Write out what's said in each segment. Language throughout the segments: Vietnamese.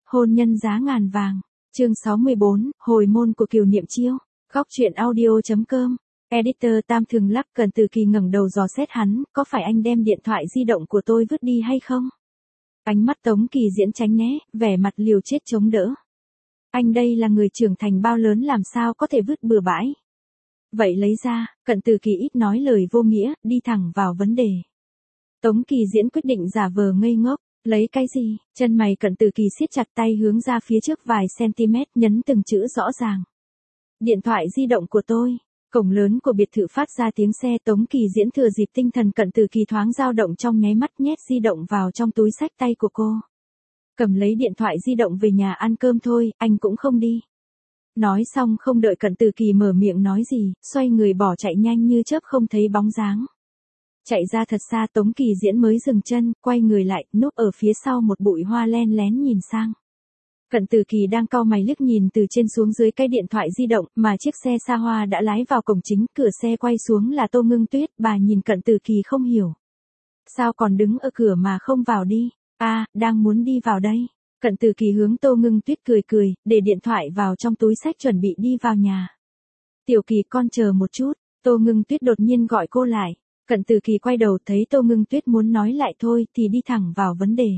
Hôn nhân giá ngàn vàng. Chương 64, hồi môn của Kiều Niệm Chiêu. Góc truyện audio.com. Editor Tam Thường Lắc. Cận Từ Kỳ ngẩng đầu dò xét hắn, có phải anh đem điện thoại di động của tôi vứt đi hay không? Ánh mắt Tống Kỳ Diễn tránh né, vẻ mặt liều chết chống đỡ. Anh đây là người trưởng thành bao lớn làm sao có thể vứt bừa bãi. Vậy lấy ra. Cận Từ Kỳ ít nói lời vô nghĩa, đi thẳng vào vấn đề. Tống Kỳ Diễn quyết định giả vờ ngây ngốc. Lấy cái gì? Chân mày Cận Từ Kỳ siết chặt, tay hướng ra phía trước vài cm, nhấn từng chữ rõ ràng. Điện thoại di động của tôi. Cổng lớn của biệt thự phát ra tiếng xe. Tống Kỳ Diễn thừa dịp tinh thần Cận Từ Kỳ thoáng dao động trong nháy mắt, nhét di động vào trong túi xách tay của cô. Cầm lấy điện thoại di động về nhà ăn cơm thôi, anh cũng không đi. Nói xong không đợi Cận Từ Kỳ mở miệng nói gì, xoay người bỏ chạy nhanh như chớp không thấy bóng dáng. Chạy ra thật xa Tống Kỳ Diễn mới dừng chân, quay người lại, núp ở phía sau một bụi hoa len lén nhìn sang. Cận Từ Kỳ đang cau mày liếc nhìn từ trên xuống dưới cái điện thoại di động, mà chiếc xe xa hoa đã lái vào cổng chính, cửa xe quay xuống là Tô Ngưng Tuyết, bà nhìn Cận Từ Kỳ không hiểu. Sao còn đứng ở cửa mà không vào đi? Đang muốn đi vào đây. Cận Từ Kỳ hướng Tô Ngưng Tuyết cười cười, để điện thoại vào trong túi xách chuẩn bị đi vào nhà. Tiểu Kỳ con chờ một chút, Tô Ngưng Tuyết đột nhiên gọi cô lại. Cận Từ Kỳ quay đầu thấy Tô Ngưng Tuyết muốn nói lại thôi thì đi thẳng vào vấn đề.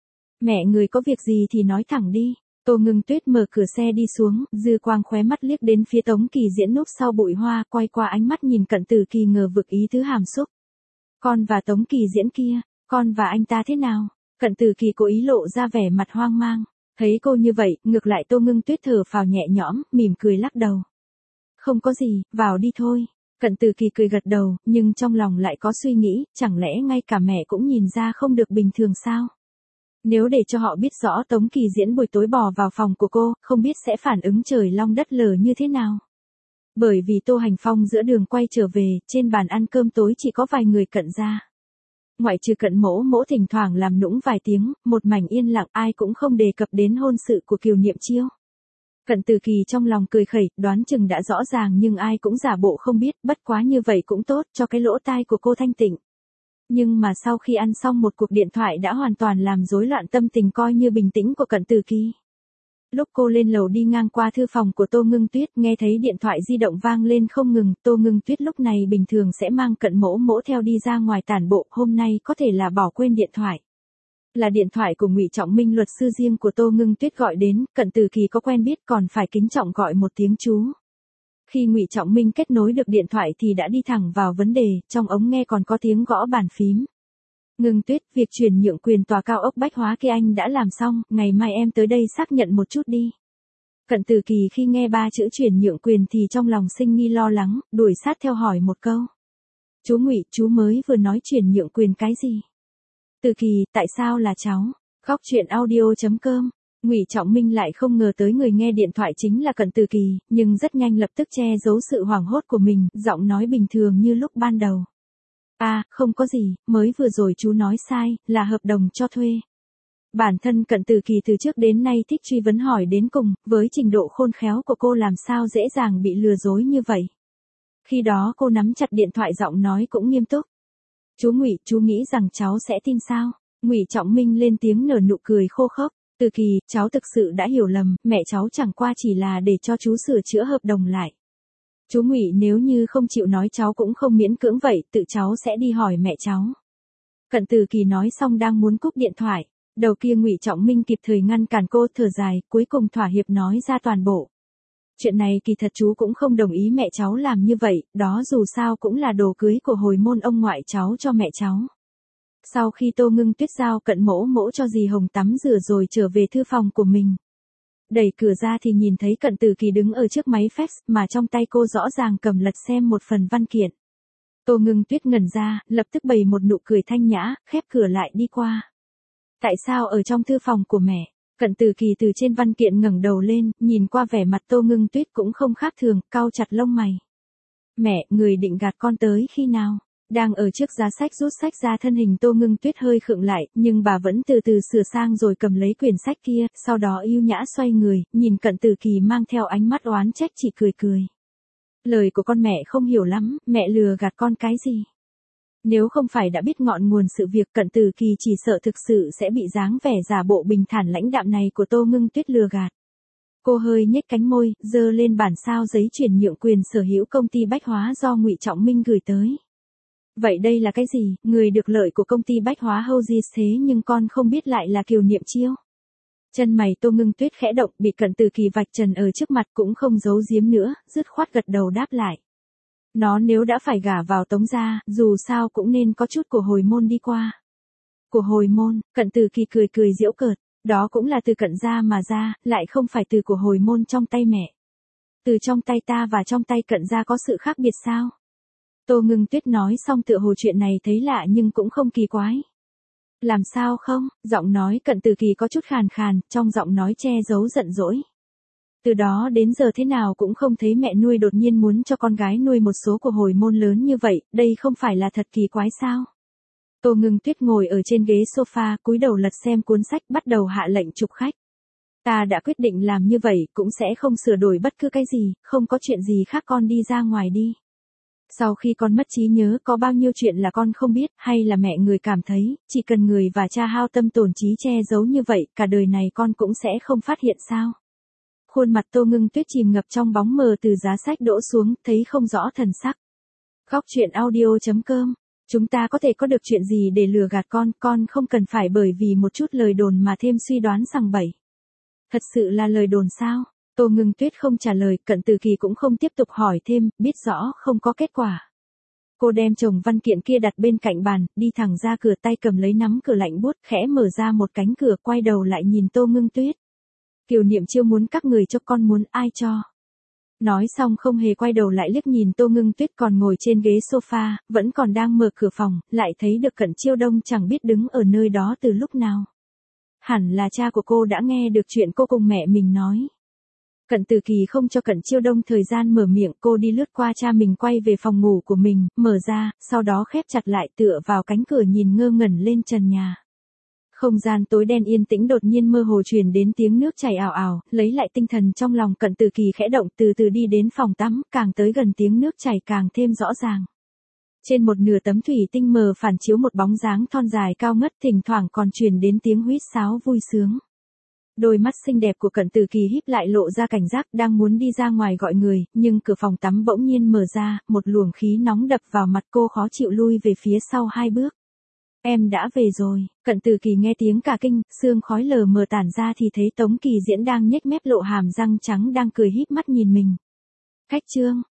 Mẹ người có việc gì thì nói thẳng đi. Tô Ngưng Tuyết mở cửa xe đi xuống, dư quang khóe mắt liếc đến phía Tống Kỳ Diễn núp sau bụi hoa, quay qua ánh mắt nhìn Cận Từ Kỳ ngờ vực ý thứ hàm xúc. Con và Tống Kỳ Diễn kia, con và anh ta thế nào? Cận Từ Kỳ cố ý lộ ra vẻ mặt hoang mang. Thấy cô như vậy, ngược lại Tô Ngưng Tuyết thở phào nhẹ nhõm, mỉm cười lắc đầu. Không có gì, vào đi thôi. Cận Từ Kỳ cười gật đầu, nhưng trong lòng lại có suy nghĩ, chẳng lẽ ngay cả mẹ cũng nhìn ra không được bình thường sao? Nếu để cho họ biết rõ Tống Kỳ Diễn buổi tối bò vào phòng của cô, không biết sẽ phản ứng trời long đất lở như thế nào? Bởi vì Tô Hành Phong giữa đường quay trở về, trên bàn ăn cơm tối chỉ có vài người Cận gia. Ngoại trừ Cận mỗ mỗ thỉnh thoảng làm nũng vài tiếng, một mảnh yên lặng, ai cũng không đề cập đến hôn sự của Kiều Niệm Chiêu. Cận Từ Kỳ trong lòng cười khẩy, đoán chừng đã rõ ràng nhưng ai cũng giả bộ không biết, bất quá như vậy cũng tốt cho cái lỗ tai của cô thanh tịnh. Nhưng mà sau khi ăn xong một cuộc điện thoại đã hoàn toàn làm rối loạn tâm tình coi như bình tĩnh của Cận Từ Kỳ. Lúc cô lên lầu đi ngang qua thư phòng của Tô Ngưng Tuyết, nghe thấy điện thoại di động vang lên không ngừng, Tô Ngưng Tuyết lúc này bình thường sẽ mang Cận mỗ mỗ theo đi ra ngoài tản bộ, hôm nay có thể là bỏ quên điện thoại. Là điện thoại của Ngụy Trọng Minh, luật sư riêng của Tô Ngưng Tuyết gọi đến, Cận Từ Kỳ có quen biết còn phải kính trọng gọi một tiếng chú. Khi Ngụy Trọng Minh kết nối được điện thoại thì đã đi thẳng vào vấn đề, trong ống nghe còn có tiếng gõ bàn phím. Ngưng Tuyết, việc chuyển nhượng quyền tòa cao ốc Bách Hóa kia anh đã làm xong, ngày mai em tới đây xác nhận một chút đi. Cận Từ Kỳ khi nghe 3 chữ chuyển nhượng quyền thì trong lòng sinh nghi lo lắng, đuổi sát theo hỏi một câu. Chú Ngụy, chú mới vừa nói chuyển nhượng quyền cái gì? Từ Kỳ, tại sao là cháu? Góc truyện audio.com. Ngụy Trọng Minh lại không ngờ tới người nghe điện thoại chính là Cận Từ Kỳ, nhưng rất nhanh lập tức che giấu sự hoảng hốt của mình, giọng nói bình thường như lúc ban đầu. Không có gì, mới vừa rồi chú nói sai, là hợp đồng cho thuê. Bản thân Cận Từ Kỳ từ trước đến nay thích truy vấn hỏi đến cùng, với trình độ khôn khéo của cô làm sao dễ dàng bị lừa dối như vậy. Khi đó cô nắm chặt điện thoại, giọng nói cũng nghiêm túc. Chú Ngụy, chú nghĩ rằng cháu sẽ tin sao? Ngụy Trọng Minh lên tiếng nở nụ cười khô khốc. Từ Kỳ, cháu thực sự đã hiểu lầm, mẹ cháu chẳng qua chỉ là để cho chú sửa chữa hợp đồng lại. Chú Ngụy nếu như không chịu nói cháu cũng không miễn cưỡng vậy, tự cháu sẽ đi hỏi mẹ cháu. Cận Từ Kỳ nói xong đang muốn cúp điện thoại, đầu kia Ngụy Trọng Minh kịp thời ngăn cản cô, thở dài, cuối cùng thỏa hiệp nói ra toàn bộ. Chuyện này kỳ thật chú cũng không đồng ý mẹ cháu làm như vậy, đó dù sao cũng là đồ cưới của hồi môn ông ngoại cháu cho mẹ cháu. Sau khi Tô Ngưng Tuyết giao Cận mỗ mỗ cho dì Hồng tắm rửa rồi trở về thư phòng của mình. Đẩy cửa ra thì nhìn thấy Cận Từ Kỳ đứng ở trước máy fax, mà trong tay cô rõ ràng cầm lật xem một phần văn kiện. Tô Ngưng Tuyết ngẩn ra, lập tức bày một nụ cười thanh nhã, khép cửa lại đi qua. Tại sao ở trong thư phòng của mẹ? Cận Từ Kỳ từ trên văn kiện ngẩng đầu lên, nhìn qua vẻ mặt Tô Ngưng Tuyết cũng không khác thường, cau chặt lông mày. Mẹ, người định gạt con tới khi nào? Đang ở trước giá sách rút sách ra, thân hình Tô Ngưng Tuyết hơi khựng lại, nhưng bà vẫn từ từ sửa sang rồi cầm lấy quyển sách kia, sau đó ưu nhã xoay người, nhìn Cận Từ Kỳ mang theo ánh mắt oán trách, chỉ cười cười. Lời của con mẹ không hiểu lắm, mẹ lừa gạt con cái gì? Nếu không phải đã biết ngọn nguồn sự việc, Cận Tử Kỳ chỉ sợ thực sự sẽ bị dáng vẻ giả bộ bình thản lãnh đạm này của Tô Ngưng Tuyết lừa gạt. Cô hơi nhếch cánh môi, giơ lên bản sao giấy chuyển nhượng quyền sở hữu công ty bách hóa do Ngụy Trọng Minh gửi tới. Vậy đây là cái gì, người được lợi của công ty bách hóa Houses thế nhưng con không biết lại là Kiều Niệm Chiêu. Chân mày Tô Ngưng Tuyết khẽ động, bị Cận Tử Kỳ vạch trần ở trước mặt cũng không giấu giếm nữa, dứt khoát gật đầu đáp lại. Nó nếu đã phải gả vào Tống gia, dù sao cũng nên có chút của hồi môn đi qua. Của hồi môn, Cận Tử Kỳ cười cười giễu cợt, đó cũng là từ Cận gia mà ra, lại không phải từ của hồi môn trong tay mẹ. Từ trong tay ta và trong tay Cận gia có sự khác biệt sao? Tô Ngưng Tuyết nói xong tựa hồ chuyện này thấy lạ nhưng cũng không kỳ quái. Làm sao không, giọng nói Cận Tử Kỳ có chút khàn khàn, trong giọng nói che giấu giận dỗi. Từ đó đến giờ thế nào cũng không thấy mẹ nuôi đột nhiên muốn cho con gái nuôi một số của hồi môn lớn như vậy, đây không phải là thật kỳ quái sao? Tô Ngưng Tuyết ngồi ở trên ghế sofa, cúi đầu lật xem cuốn sách, bắt đầu hạ lệnh chụp khách. Ta đã quyết định làm như vậy, cũng sẽ không sửa đổi bất cứ cái gì, không có chuyện gì khác con đi ra ngoài đi. Sau khi con mất trí nhớ có bao nhiêu chuyện là con không biết, hay là mẹ người cảm thấy, chỉ cần người và cha hao tâm tổn trí che giấu như vậy, cả đời này con cũng sẽ không phát hiện sao? Khuôn mặt Tô Ngưng Tuyết chìm ngập trong bóng mờ từ giá sách đỗ xuống, thấy không rõ thần sắc. Góc truyện audio.com. Chúng ta có thể có được chuyện gì để lừa gạt con không cần phải bởi vì một chút lời đồn mà thêm suy đoán sằng bậy. Thật sự là lời đồn sao? Tô Ngưng Tuyết không trả lời, Cận Tử Kỳ cũng không tiếp tục hỏi thêm, biết rõ không có kết quả. Cô đem chồng văn kiện kia đặt bên cạnh bàn, đi thẳng ra cửa, tay cầm lấy nắm cửa lạnh buốt, khẽ mở ra một cánh cửa, quay đầu lại nhìn Tô Ngưng Tuyết. Kiều Niệm Chiêu muốn các người cho con muốn ai cho. Nói xong không hề quay đầu lại liếc nhìn Tô Ngưng Tuyết còn ngồi trên ghế sofa, vẫn còn đang mở cửa phòng, lại thấy được Cận Chiêu Đông chẳng biết đứng ở nơi đó từ lúc nào. Hẳn là cha của cô đã nghe được chuyện cô cùng mẹ mình nói. Cận Tử Kỳ không cho Cận Chiêu Đông thời gian mở miệng, cô đi lướt qua cha mình quay về phòng ngủ của mình, mở ra, sau đó khép chặt lại tựa vào cánh cửa nhìn ngơ ngẩn lên trần nhà. Không gian tối đen yên tĩnh đột nhiên mơ hồ truyền đến tiếng nước chảy ào ào, lấy lại tinh thần trong lòng Cận Tử Kỳ khẽ động, từ từ đi đến phòng tắm, càng tới gần tiếng nước chảy càng thêm rõ ràng. Trên một nửa tấm thủy tinh mờ phản chiếu một bóng dáng thon dài cao ngất, thỉnh thoảng còn truyền đến tiếng huýt sáo vui sướng. Đôi mắt xinh đẹp của Cận Tử Kỳ híp lại lộ ra cảnh giác, đang muốn đi ra ngoài gọi người, nhưng cửa phòng tắm bỗng nhiên mở ra, một luồng khí nóng đập vào mặt cô khó chịu lui về phía sau 2 bước. Em đã về rồi. Cận Tử Kỳ nghe tiếng cả kinh, sương khói lờ mờ tản ra thì thấy Tống Kỳ Diễn đang nhếch mép lộ hàm răng trắng đang cười híp mắt nhìn mình. Khách trương,